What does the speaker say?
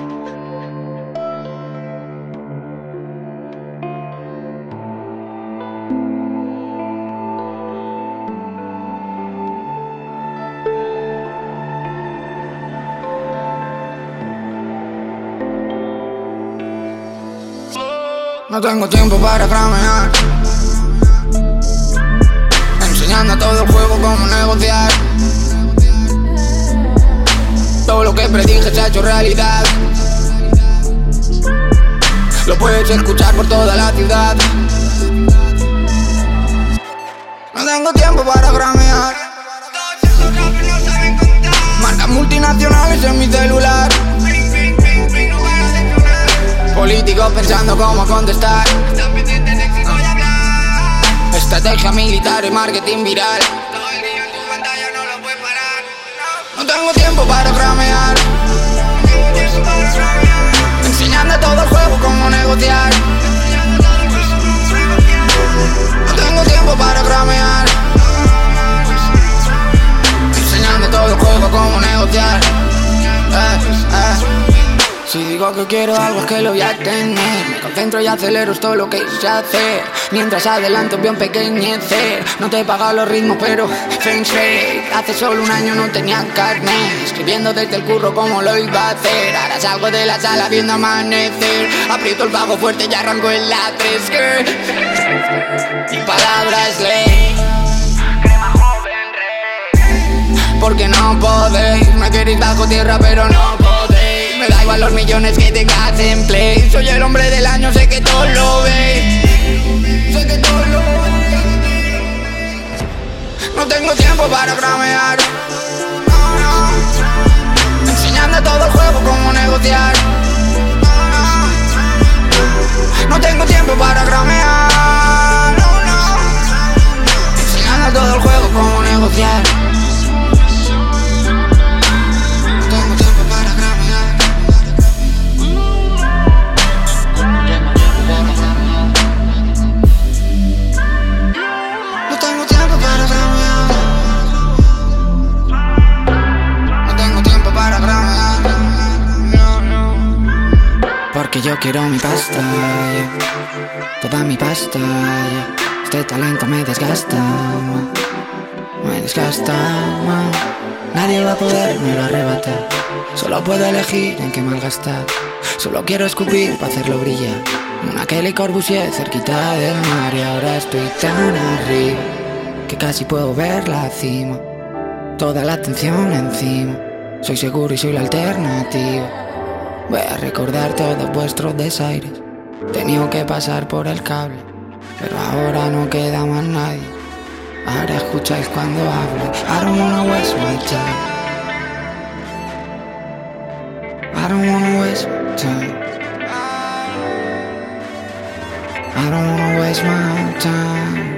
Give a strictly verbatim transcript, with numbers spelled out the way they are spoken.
No tengo tiempo para cramear, enseñando a todo el juego cómo negociar. Todo lo que predije se ha hecho realidad. Lo puedes escuchar por toda la ciudad. No tengo tiempo para cramear, marcas multinacionales en mi celular. Políticos pensando cómo contestar. Estrategia militar y marketing viral. No tengo tiempo para cramear, enseñando a todo el juego cómo negociar. No tengo tiempo para cramear, enseñando a todo el juego cómo negociar. eh, eh. Si digo que quiero algo es que lo voy a tener. Me concentro y acelero, es todo lo que sé hacer. Mientras adelanto veo empequeñecer. No te he pagado los ritmos pero feng shui. Hace solo un año no tenía carne, escribiendo desde el curro como lo iba a hacer. Ahora salgo de la sala viendo amanecer. Aprieto el bajo fuerte y arranco en la tres que mi palabra es ley. Crema joven rey. Porque no podéis, me queréis bajo tierra pero no podéis. Me da igual los millones que tengas en play. Soy el hombre del año, sé que todo lo veis. Sé que todo lo veis. No tengo tiempo para cramear, no, no. Enseñando a todo el juego cómo negociar. No, no. No tengo tiempo para cramear, no, no. Enseñando a todo el juego cómo negociar. Porque yo quiero mi pasta, yeah. Toda mi pasta, yeah. Este talento me desgasta, man. Me desgasta, man. Nadie va a podérmelo arrebatar. Solo puedo elegir en qué malgastar. Solo quiero escupir para hacerlo brillar. Una Kelly Corbusier cerquita del mar. Y ahora estoy tan arriba que casi puedo ver la cima. Toda la atención encima. Soy seguro y soy la alternativa. Voy a recordar todos vuestros desaires. Tenía que pasar por el cable, pero ahora no queda más nadie. Ahora escucháis cuando hablo. I don't wanna waste my time. I don't wanna waste my time. I don't wanna waste my time.